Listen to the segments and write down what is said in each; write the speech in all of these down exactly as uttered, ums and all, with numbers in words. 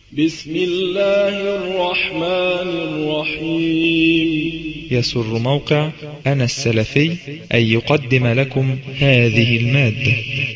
بسم الله الرحمن الرحيم. يسر موقع أنا السلفي أن يقدم لكم هذه المادة.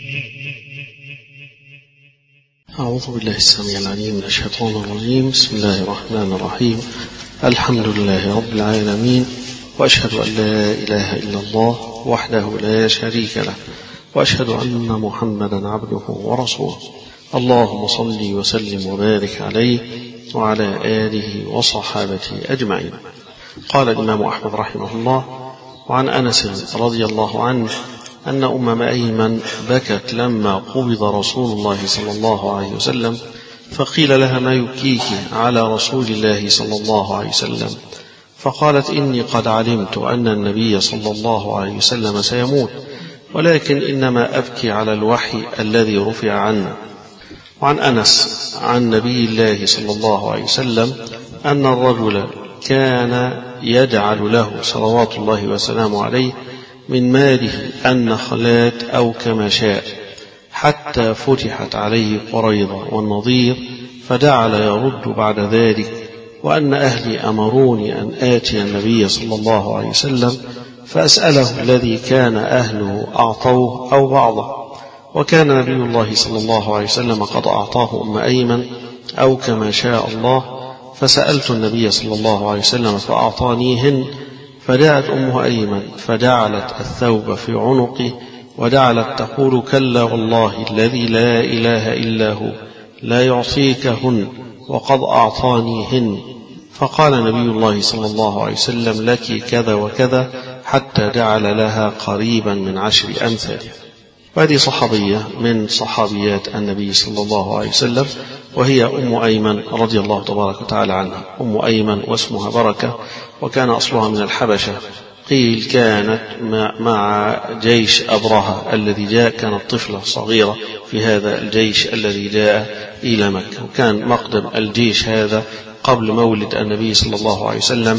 أعوذ بالله السميع العليم من الشيطان الرجيم. بسم الله الرحمن الرحيم. الحمد لله رب العالمين، وأشهد أن لا إله إلا الله وحده لا شريك له، وأشهد أن محمدا عبده ورسوله. اللهم صل وسلم وبارك عليه وعلى آله وصحابته أجمعين. قال الإمام أحمد رحمه الله: وعن أنس رضي الله عنه أن أم أيمن بكت لما قبض رسول الله صلى الله عليه وسلم، فقيل لها: ما يبكيك على رسول الله صلى الله عليه وسلم؟ فقالت: إني قد علمت أن النبي صلى الله عليه وسلم سيموت، ولكن إنما أبكي على الوحي الذي رفع عنا. وعن أنس عن نبي الله صلى الله عليه وسلم أن الرجل كان يجعل له صلوات الله وسلامه عليه من ماله النخلات أو كما شاء، حتى فتحت عليه قريظة والنضير، فجعل يرد بعد ذلك: وأن أهلي أمروني أن آتي النبي صلى الله عليه وسلم فأسأله الذي كان أهله أعطوه أو بعضه. وكان نبي الله صلى الله عليه وسلم قد أعطاه أم أيمن أو كما شاء الله، فسألت النبي صلى الله عليه وسلم فأعطانيهن. فجاءت أم أيمن فجعلت الثوب في عنقي وجعلت تقول: كلا والله الذي لا إله إلا هو لا يعطيكهن وقد أعطانيهن. فقال نبي الله صلى الله عليه وسلم: لك كذا وكذا، حتى جعل لها قريبا من عشر أمثالها. وهذه صحابية من صحابيات النبي صلى الله عليه وسلم، وهي أم أيمن رضي الله تبارك وتعالى عنها. أم أيمن واسمها بركة، وكان أصلها من الحبشة. قيل كانت مع جيش أبرهة الذي جاء، كانت طفلة صغيرة في هذا الجيش الذي جاء إلى مكة. وكان مقدم الجيش هذا قبل مولد النبي صلى الله عليه وسلم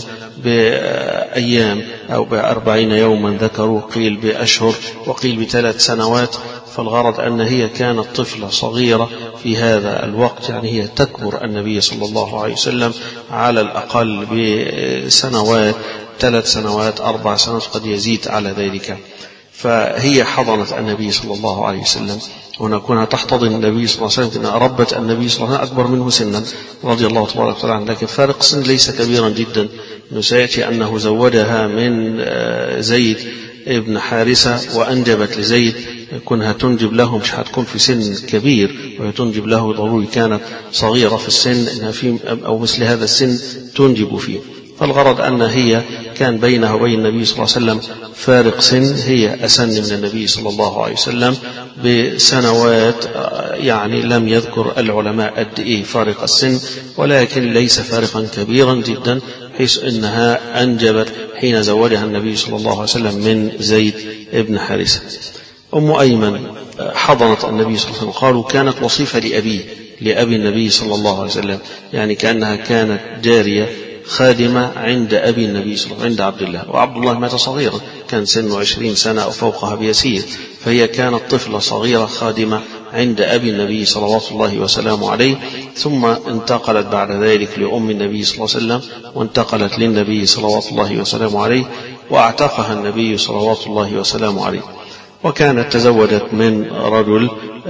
بأيام أو بأربعين يوما، ذكروا قيل بأشهر وقيل بثلاث سنوات. فالغرض أن هي كانت طفلة صغيرة في هذا الوقت، يعني هي تكبر النبي صلى الله عليه وسلم على الأقل بسنوات، ثلاث سنوات، أربع سنوات، قد يزيد على ذلك. فهي حضنت النبي صلى الله عليه وسلم، هنا كونها تحتضن النبي صلى الله عليه وسلم، كأنها ربت النبي صلى الله عليه وسلم أكبر منه سنا رضي الله تبارك وتعالى عنه، لكن فارق سن ليس كبيرا جدا. سيأتي أنه زوجها من زيد ابن حارثة، وأنجبت لزيد، كونها تنجب له مش هتكون في سن كبير، وهي تنجب له ضروري كانت صغيرة في السن، إنها في أو مثل هذا السن تنجب فيه. فالغرض أن هي كان بينها وبين النبي صلى الله عليه وسلم فارق سن، هي أسن من النبي صلى الله عليه وسلم بسنوات، يعني لم يذكر العلماء قد إيه فارق السن، ولكن ليس فارقا كبيرا جدا، حيث أنها أنجبت حين زوجها النبي صلى الله عليه وسلم من زيد ابن حارثة. أم أيمن حضنت النبي صلى الله عليه وسلم، قالوا كانت وصيفة لأبيه لأبي النبي صلى الله عليه وسلم، يعني كأنها كانت جارية خادمة عند أبي النبي صلى الله عليه وسلم، عند عبد الله. وعبد الله مات صغيرا، كان سنه عشرين سنة أو فوقها بيسير، فهي كانت طفلة صغيرة خادمة عند أبي النبي صلوات الله وسلامه عليه. ثم انتقلت بعد ذلك لأم النبي صلى الله عليه وسلم، وانتقلت للنبي صلوات الله وسلامه عليه، واعتقها النبي صلوات الله وسلامه عليه. وكانت تزوجت من رجل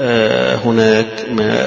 هناك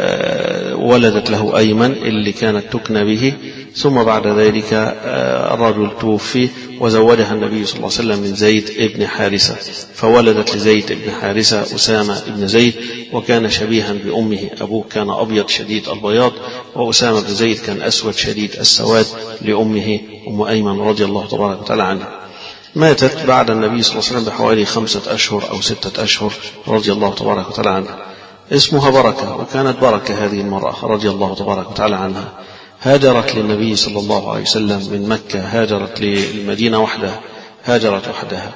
ولدت له أيمن اللي كانت تكنى به، ثم بعد ذلك الرجل توفي، وزوجها النبي صلى الله عليه وسلم من زيد ابن حارثة، فولدت لزيد ابن حارثة أسامة ابن زيد، وكان شبيها بأمه. أبوه كان أبيض شديد البياض، وأسامة بن زيد كان أسود شديد السواد لأمه أم أيمن رضي الله تبارك وتعالى عنها. ماتت بعد النبي صلى الله عليه وسلم بحوالي خمسة أشهر أو ستة أشهر رضي الله تبارك وتعالى عنها. اسمها بركة، وكانت بركة هذه المرأة رضي الله تبارك وتعالى عنها. هاجرت للنبي صلى الله عليه وسلم من مكة، هاجرت للمدينة وحدها، هاجرت وحدها،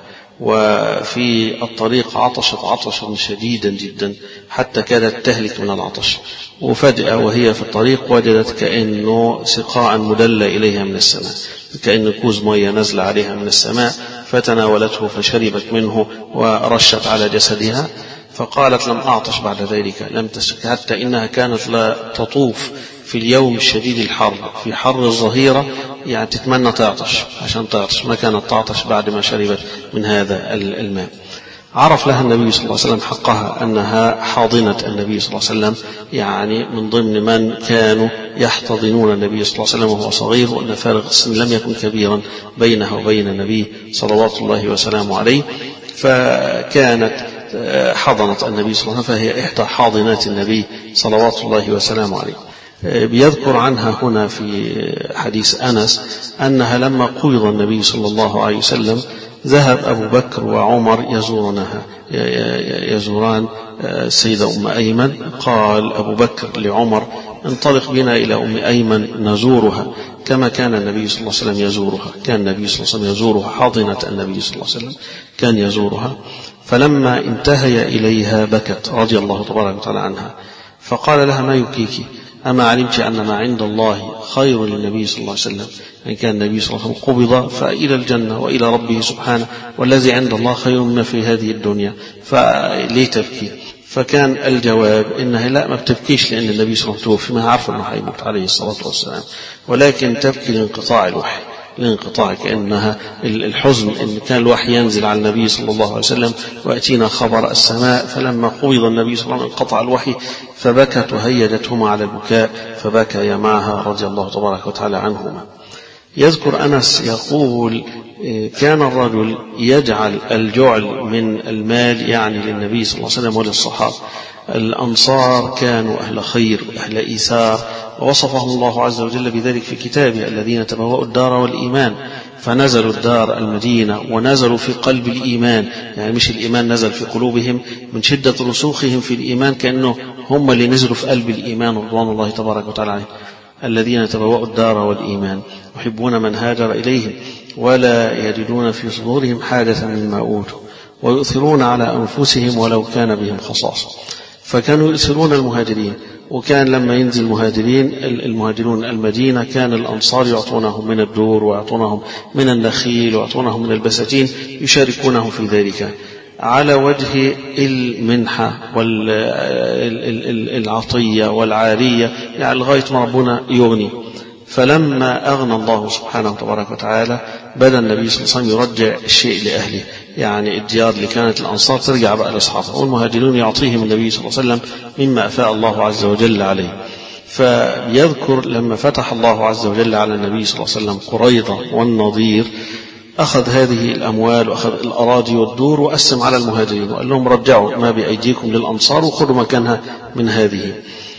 وفي الطريق عطشت عطشا شديدا جدا حتى كادت تهلك من العطش. وفجأة وهي في الطريق وجدت كأنه سقاء مدلى إليها من السماء، كأن كوز مية نزل عليها من السماء، فتناولته فشربت منه ورشت على جسدها. فقالت: لم أعطش بعد ذلك، لم تسك، حتى إنها كانت لا تطوف في اليوم الشديد الحر في حر الظهيرة يعني تتمنى تعطش عشان تعطش، ما كانت تعطش بعد ما شربت من هذا الماء. عرف لها النبي صلى الله عليه وسلم حقها أنها حاضنة النبي صلى الله عليه وسلم، يعني من ضمن من كانوا يحتضنون النبي صلى الله عليه وسلم وهو صغير، وأن فارق السن لم يكن كبيرا بينه وبين النبي صلوات الله وسلامه عليه، فكانت حضنت النبي صلى الله عليه وسلم، فهي إحدى حاضنات النبي صلوات الله وسلامه عليه. بيذكر عنها هنا في حديث أنس أنها لما قبض النبي صلى الله عليه وسلم ذهب أبو بكر وعمر يزورونها يزوران السيدة أم أيمن. قال أبو بكر لعمر: انطلق بنا إلى أم أيمن نزورها كما كان النبي صلى الله عليه وسلم يزورها. كان النبي صلى الله عليه وسلم يزورها، حاضنة النبي صلى الله عليه وسلم كان يزورها. فلما انتهي إليها بكت رضي الله تبارك وتعالى عنها، فقال لها: ما يبكيك؟ أما علمت أن ما عند الله خير للنبي صلى الله عليه وسلم؟ يعني كان النبي صلى الله عليه وسلم قبض فإلى الجنة وإلى ربه سبحانه، والذي عند الله خير مما في هذه الدنيا، فليه تبكي؟ فكان الجواب إنها لا، ما بتبكيش لأن النبي صلى الله عليه وسلم توفي، ما عارفة أنه حيموت عليه الصلاة والسلام، ولكن تبكي لانقطاع الوحي، لانقطاع كأنها الحزن إن كان الوحي ينزل على النبي صلى الله عليه وسلم وأتينا خبر السماء، فلما قبض النبي صلى الله عليه وسلم انقطع الوحي فبكت وهيجتهما على البكاء فبكى معها رضي الله تبارك وتعالى عنهما. يذكر أنس يقول: كان الرجل يجعل الجعل من المال يعني للنبي صلى الله عليه وسلم وللصحابة. الأنصار كانوا أهل خير أهل إيثار، ووصفهم الله عز وجل بذلك في كتابه: الذين تبوأوا الدار والإيمان، فنزلوا الدار المدينة ونزلوا في قلب الإيمان، يعني مش الإيمان نزل في قلوبهم من شدة رسوخهم في الإيمان، كأنه هم اللي نزلوا في قلب الإيمان رضوان الله تبارك وتعالى عليهم. الذين تبوأوا الدار والإيمان يحبون من هاجر إليهم ولا يجدون في صدورهم حاجة مما أوتوا ويؤثرون على أنفسهم ولو كان بهم خصاصة. فكانوا يؤثرون المهاجرين، وكان لما ينزل المهاجرين المهاجرون المدينة كان الأنصار يعطونهم من الدور ويعطونهم من النخيل ويعطونهم من البساتين، يشاركونهم في ذلك على وجه المنحة والعطية والعارية، يعني لغاية ما ربنا يغني. فلما أغنى الله سبحانه وتبارك وتعالى بدأ النبي صلى الله عليه وسلم يرجع الشيء لأهله، يعني الديار اللي كانت الأنصار ترجع بقى لأصحابها، والمهاجرون يعطيهم النبي صلى الله عليه وسلم مما أفاء الله عز وجل عليه. فيذكر لما فتح الله عز وجل على النبي صلى الله عليه وسلم قريظة والنضير، أخذ هذه الأموال وأخذ الأراضي والدور وقسم على المهاجرين وقال لهم: رجعوا ما بأيديكم للأنصار وخذوا مكانها من هذه.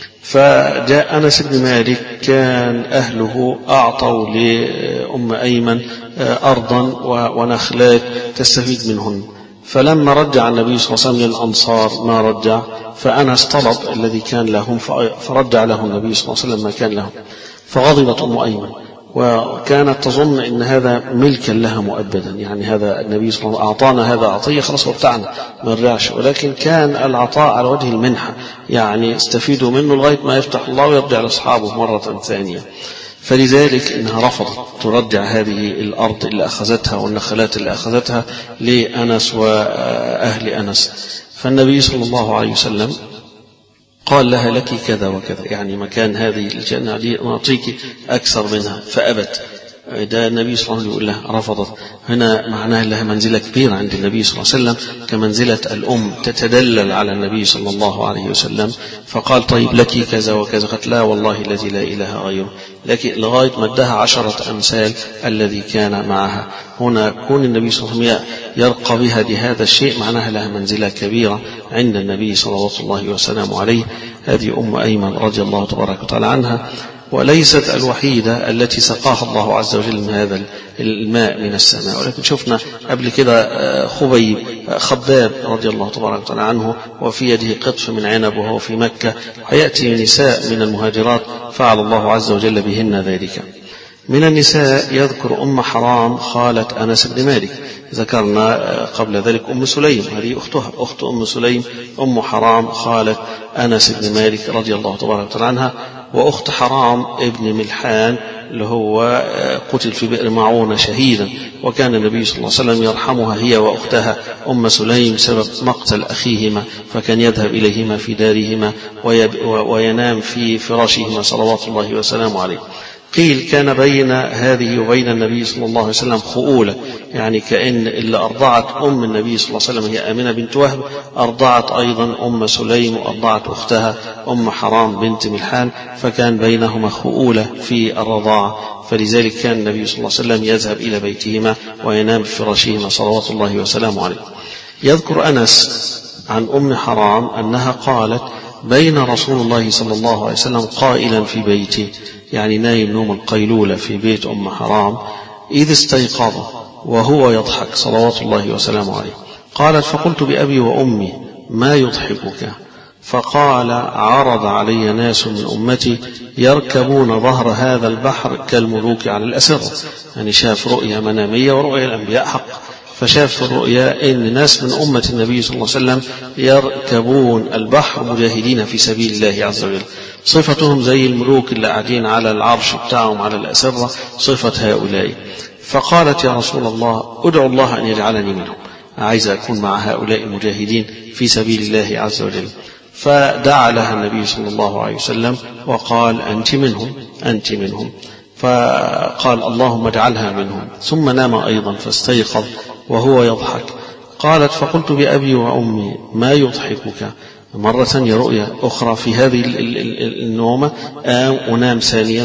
فجاء أنس بن مالك كان أهله أعطوا لأم أيمن أرضا ونخلات تستفيد منهن، فلما رجع النبي صلى الله عليه وسلم للأنصار ما رجع، فأنس طلب الذي كان لهم فرجع له النبي صلى الله عليه وسلم ما كان لهم، فغضبت أم أيمن وكانت تظن أن هذا ملكا لها مؤبدا، يعني هذا النبي صلى الله عليه وسلم أعطانا هذا عطية خلاص وبتاعنا ما نرجعش، ولكن كان العطاء على وجه المنحة، يعني استفيدوا منه لغاية ما يفتح الله ويرجع لأصحابه مرة ثانية. فلذلك إنها رفضت ترجع هذه الأرض اللي أخذتها والنخلات اللي أخذتها لأنس وأهل أنس. فالنبي صلى الله عليه وسلم قال لها: لك كذا وكذا، يعني مكان هذه الجنة دي نعطيك أكثر منها، فأبت. ده النبي صلى الله عليه وسلم يقول لها رفضت. هنا معناها لها منزلة كبيرة عند النبي صلى الله عليه وسلم كمنزلة الأم تتدلل على النبي صلى الله عليه وسلم. فقال: طيب لك كذا وكذا. قالت: لا والله الذي لا إله غيره، لك لغاية مدها عشرة أمثال الذي كان معها. هنا كون النبي صلى الله عليه وسلم يرقى بها لهذا الشيء معناها لها منزلة كبيرة عند النبي صلى الله وسلم عليه. هذه أم أيمن رضي الله تبارك وتعالى عنها، وليست الوحيدة التي سقاها الله عز وجل من هذا الماء من السماء، ولكن شفنا قبل كده خبيب خباب رضي الله تبارك وتعالى عنه وفي يده قطف من عنب وهو في مكة، ويأتي نساء من المهاجرات فعل الله عز وجل بهن ذلك. من النساء يذكر أم حرام خالة أنس بن مالك، ذكرنا قبل ذلك أم سليم هذه أختها أخت أم سليم، أم حرام خالة أنس بن مالك رضي الله تبارك وتعالى عنها، وأخت حرام ابن ملحان اللي هو قتل في بئر معونة شهيدا، وكان النبي صلى الله عليه وسلم يرحمها هي وأختها أم سليم بسبب مقتل أخيهما، فكان يذهب إليهما في دارهما وينام في فراشهما صلوات الله وسلامه عليه. قيل كان بين هذه وبين النبي صلى الله عليه وسلم خؤولة، يعني كأن اللي أرضعت أم النبي صلى الله عليه وسلم هي آمنة بنت وهب، أرضعت أيضا أم سليم وأرضعت أختها أم حرام بنت ملحان، فكان بينهما خؤولة في الرضاعة، فلذلك كان النبي صلى الله عليه وسلم يذهب إلى بيتهما وينام في فراشهما صلوات الله وسلامه عليه. يذكر أنس عن أم حرام أنها قالت: بين رسول الله صلى الله عليه وسلم قائلا في بيته، يعني نايم نوم القيلولة في بيت أم حرام، إذ استيقظ وهو يضحك صلوات الله وسلامه عليه. قالت: فقلت بأبي وأمي ما يضحكك؟ فقال: عرض علي ناس من أمتي يركبون ظهر هذا البحر كالملوك على الأسرة، يعني شاف رؤيا منامية ورؤيا الأنبياء حق، فشاف في الرؤيا إن ناس من أمة النبي صلى الله عليه وسلم يركبون البحر مجاهدين في سبيل الله عز وجل، صفتهم زي الملوك اللي قاعدين على العرش بتاعهم على الأسرة، صفة هؤلاء. فقالت: يا رسول الله أدعو الله أن يجعلني منهم، عايز أكون مع هؤلاء المجاهدين في سبيل الله عز وجل. فدعا لها النبي صلى الله عليه وسلم وقال: أنت منهم أنت منهم فقال: اللهم اجعلها منهم. ثم نام أيضا فاستيقظ وهو يضحك. قالت: فقلت بأبي وأمي ما يضحكك؟ مرة ثانية رؤيا أخرى في هذه النومة، آم ونام ثانيا،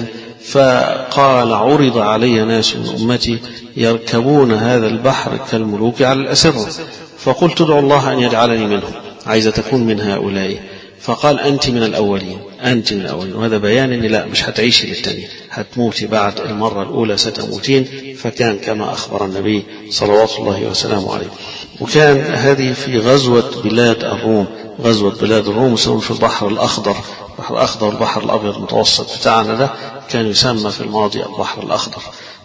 فقال: عرض علي ناس من أمتي يركبون هذا البحر كالملوك على الأسرة، فقلت ادعو الله أن يجعلني منهم، عايزة تكون من هؤلاء. فقال: أنت من الأولين أنت من الأولين. وهذا بيان أن لا، مش هتعيشي للتانية، هتموتي بعد المرة الأولى ستموتين. فكان كما أخبر النبي صلوات الله وسلامه عليه. وكان هذه في غزوة بلاد الروم، غزوة بلاد الروم يسمون في البحر الأخضر، البحر الأخضر والبحر الأبيض المتوسط بتاعنا ده كان يسمى في الماضي البحر الأخضر.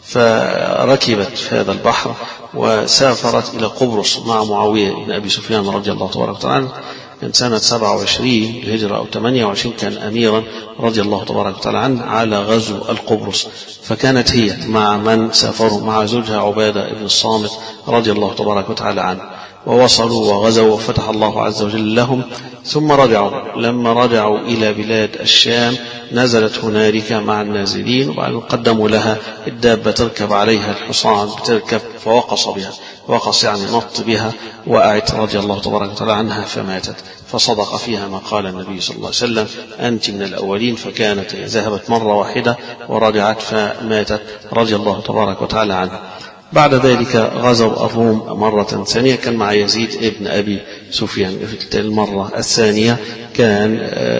فركبت في هذا البحر وسافرت إلى قبرص مع معاوية بن أبي سفيان رضي الله تبارك وتعالى عنه، كان سنة سبعة وعشرين الهجرة أو ثمانية وعشرين، كان أميرا رضي الله تبارك وتعالى عنه على غزو القبرص. فكانت هي مع من سافروا مع زوجها عبادة بن الصامت رضي الله تبارك وتعالى عنه، ووصلوا وغزوا وفتح الله عز وجل لهم. ثم رجعوا، لما رجعوا إلى بلاد الشام نزلت هنالك مع النازلين، وبعدين قدموا لها الدابة تركب عليها الحصان، بتركب فوقص بها، وقص يعني نط بها، وقعت رضي الله تبارك وتعالى عنها فماتت. فصدق فيها ما قال النبي صلى الله عليه وسلم: أنت من الأولين. فكانت ذهبت مرة واحدة ورجعت فماتت رضي الله تبارك وتعالى عنها. بعد ذلك غزوا الروم مرة ثانية، كان مع يزيد ابن أبي سفيان. في المرة الثانية كان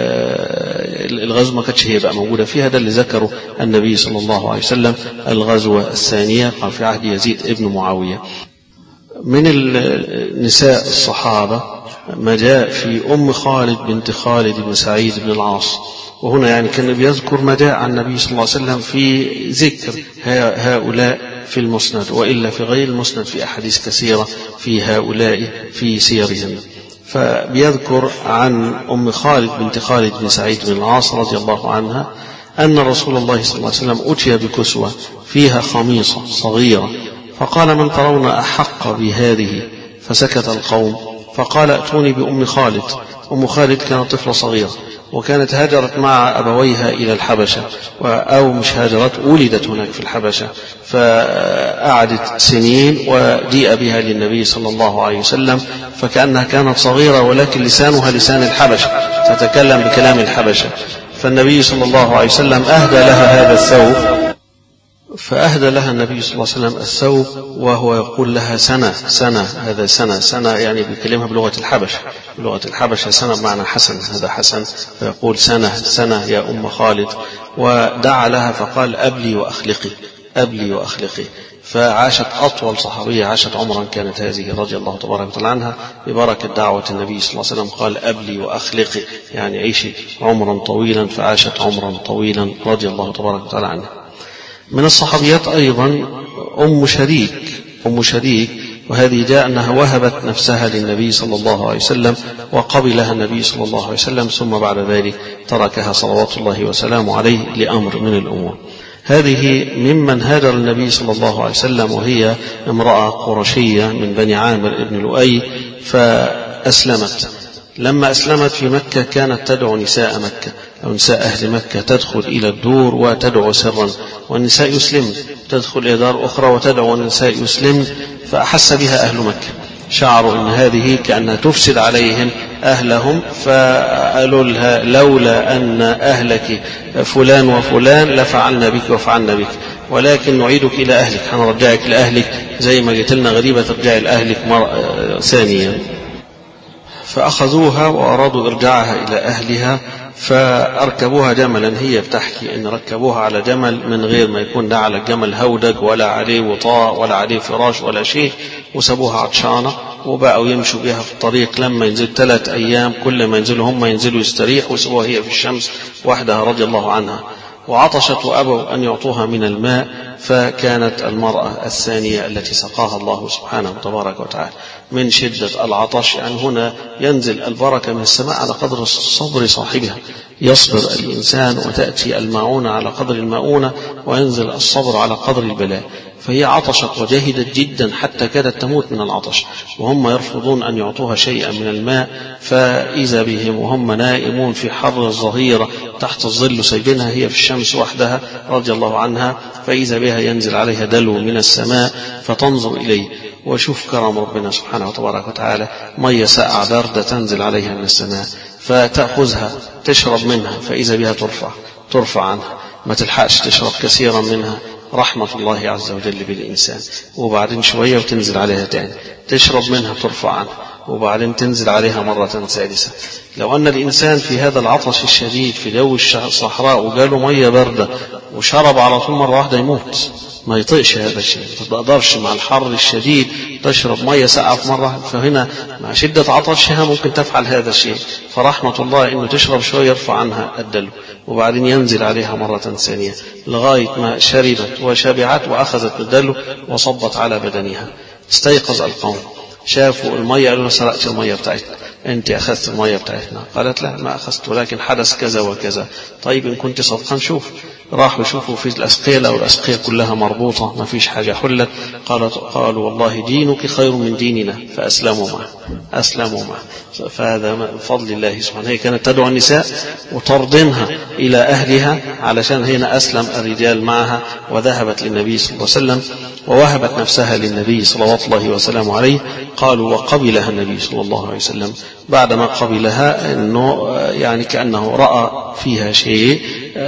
الغزو ما كانتش هي بقى موجودة فيها، ده اللي ذكره النبي صلى الله عليه وسلم. الغزوة الثانية قال في عهد يزيد ابن معاوية. من النساء الصحابة ما جاء في أم خالد بنت خالد بن سعيد بن العاص، وهنا يعني كان بيذكر ما جاء عن النبي صلى الله عليه وسلم في ذكر هؤلاء في المسند، وإلا في غير المسند في أحاديث كثيرة في هؤلاء في سيرهم. فبيذكر عن أم خالد بنت خالد بن سعيد بن العاص رضي الله عنها أن رسول الله صلى الله عليه وسلم أتي بكسوة فيها خميصة صغيرة، فقال: من ترون أحق بهذه؟ فسكت القوم، فقال: ائتوني بأم خالد. أم خالد كانت طفلة صغيرة، وكانت هاجرت مع أبويها إلى الحبشة، أو مش هاجرت، ولدت هناك في الحبشة، فقعدت سنين وجيء بها للنبي صلى الله عليه وسلم، فكأنها كانت صغيرة ولكن لسانها لسان الحبشة، تتكلم بكلام الحبشة. فالنبي صلى الله عليه وسلم أهدى لها هذا الثوب، فأهدى لها النبي صلى الله عليه وسلم الثوب وهو يقول لها: سنة سنة، هذا سنة سنة، يعني بيكلمها بلغة الحبشة، بلغة الحبشة سنة بمعنى حسن، هذا حسن، فيقول: سنة سنة يا أم خالد. ودعا لها فقال: أبلي وأخلقي، أبلي وأخلقي. فعاشت أطول صحابية عاشت عمرا كانت هذه رضي الله تبارك وتعالى عنها، ببركة دعوة النبي صلى الله عليه وسلم قال: أبلي وأخلقي، يعني عيشي عمرا طويلا، فعاشت عمرا طويلا رضي الله تبارك وتعالى عنها. من الصحابيات أيضا أم شريك، أم شريك، وهذه جاء أنها وهبت نفسها للنبي صلى الله عليه وسلم، وقبلها النبي صلى الله عليه وسلم، ثم بعد ذلك تركها صلوات الله وسلامه عليه لأمر من الأمور. هذه ممن هاجر النبي صلى الله عليه وسلم، وهي امرأة قرشية من بني عامر بن لؤي، فأسلمت. لما أسلمت في مكة كانت تدعو نساء مكة أو نساء أهل مكة، تدخل إلى الدور وتدعو سرا، والنساء يسلمن، تدخل إلى دار أخرى وتدعو النساء يسلمن، فأحس بها أهل مكة، شعروا أن هذه كأنها تفسد عليهم أهلهم، فقالوا لها لولا أن أهلك فلان وفلان لفعلنا بك وفعلنا بك، ولكن نعيدك إلى أهلك، هنرجعك لأهلك زي ما جيت لنا غريبة ترجعي لأهلك مرة ثانية. فأخذوها وأرادوا إرجاعها إلى أهلها، فأركبوها جملا. هي بتحكي أن ركبوها على جمل من غير ما يكون ده على الجمل هودج ولا عليه وطاء ولا عليه فراش ولا شيء، وسابوها عطشانة وبقوا يمشوا بها في الطريق. لما ينزل ثلاث أيام كل ما ينزلوا هم ينزلوا يستريح، وسابوها هي في الشمس وحدها رضي الله عنها. وعطشت وأبوا أن يعطوها من الماء، فكانت المرأة الثانية التي سقاها الله سبحانه وتبارك وتعالى من شدة العطش. يعني هنا ينزل البركة من السماء على قدر صبر صاحبها، يصبر الإنسان وتأتي المعونة على قدر المؤونة، وينزل الصبر على قدر البلاء. فهي عطشت وجهدت جدا حتى كادت تموت من العطش، وهم يرفضون أن يعطوها شيئا من الماء. فإذا بهم وهم نائمون في حر الظهيرة تحت الظل، سيبينها هي في الشمس وحدها رضي الله عنها، فإذا بها ينزل عليها دلو من السماء فتنظر إليه. وشوف كرم ربنا سبحانه وتبارك وتعالى، مية ساقعة باردة تنزل عليها من السماء، فتأخذها تشرب منها، فإذا بها ترفع ترفع عنها، ما تلحقش تشرب كثيرا منها، رحمة الله عز وجل بالإنسان. وبعدين شوية وتنزل عليها تاني، تشرب منها ترفع عنها، وبعدين تنزل عليها مرة ثالثة. لو أن الإنسان في هذا العطش الشديد في جو الصحراء وجاله مية باردة وشرب على طول مرة واحدة يموت، ما يطيقش هذا الشيء، ما تقدرش مع الحر الشديد تشرب مية ساقعة في مرة. فهنا مع شدة عطشها ممكن تفعل هذا الشيء، فرحمة الله إنه تشرب شوية يرفع عنها الدلو، وبعدين ينزل عليها مرة ثانية لغاية ما شربت وشبعت وأخذت الدلو وصبت على بدنها. استيقظ القوم، شافوا المية، قالوا سرقت المية بتاعتنا، أنت أخذت المية بتاعتنا. قالت لا ما أخذت، ولكن حدث كذا وكذا. طيب إن كنت صدقا شوف. راحوا يشوفوا في الأسقية، أو الأسقية كلها مربوطة ما فيش حاجة حلت. قالت قالوا والله دينك خير من ديننا، فأسلموا معه أسلموا معه فهذا من فضل الله سبحانه. هي كانت تدعو النساء وترضنها إلى أهلها، علشان هنا أسلم الرجال معها، وذهبت للنبي صلى الله عليه وسلم ووهبت نفسها للنبي صلوات الله وسلامه عليه. قالوا وقبلها النبي صلى الله عليه وسلم. بعدما قبلها أنه يعني كأنه رأى فيها شيء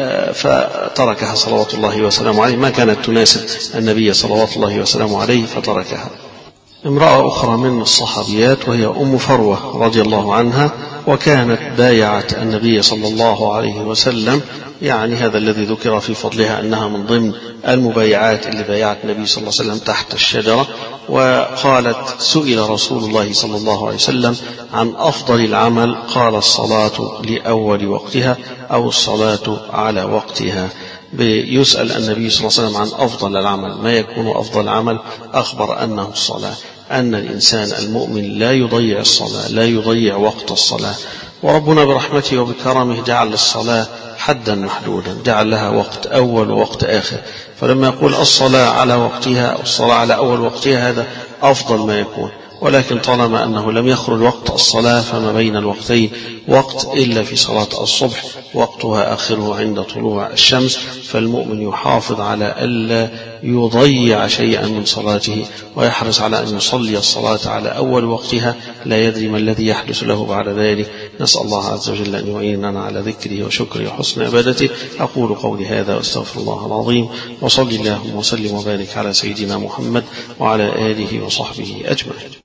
فتركها صلوات الله وسلامه عليه، ما كانت تناسب النبي صلوات الله وسلامه عليه فتركها. امرأة أخرى من الصحابيات وهي أم فروة رضي الله عنها، وكانت بايعت النبي صلى الله عليه وسلم. يعني هذا الذي ذكر في فضلها أنها من ضمن المبايعات اللي بايعت النبي صلى الله عليه وسلم تحت الشجرة. وقالت سئل رسول الله صلى الله عليه وسلم عن أفضل العمل، قال الصلاة لأول وقتها أو الصلاة على وقتها. بيسأل النبي صلى الله عليه وسلم عن أفضل العمل، ما يكون أفضل عمل؟ أخبر أنه الصلاة، أن الإنسان المؤمن لا يضيع الصلاة، لا يضيع وقت الصلاة. وربنا برحمته وبكرمه جعل الصلاة حدا محدودا، جعل لها وقت أول ووقت آخر. فلما يقول الصلاة على وقتها أو الصلاة على أول وقتها هذا أفضل ما يكون. ولكن طالما أنه لم يخرج وقت الصلاة فما بين الوقتين وقت إلا في صلاة الصبح، وقتها آخره عند طلوع الشمس. فالمؤمن يحافظ على ألا يضيع شيئا من صلاته، ويحرص على أن يصلي الصلاة على أول وقتها، لا يدري ما الذي يحدث له بعد ذلك. نسأل الله عز وجل أن يعيننا على ذكره وشكره وحسن عبادته. أقول قولي هذا واستغفر الله العظيم، وصلي اللهم وسلم وبارك على سيدنا محمد وعلى آله وصحبه أجمعين.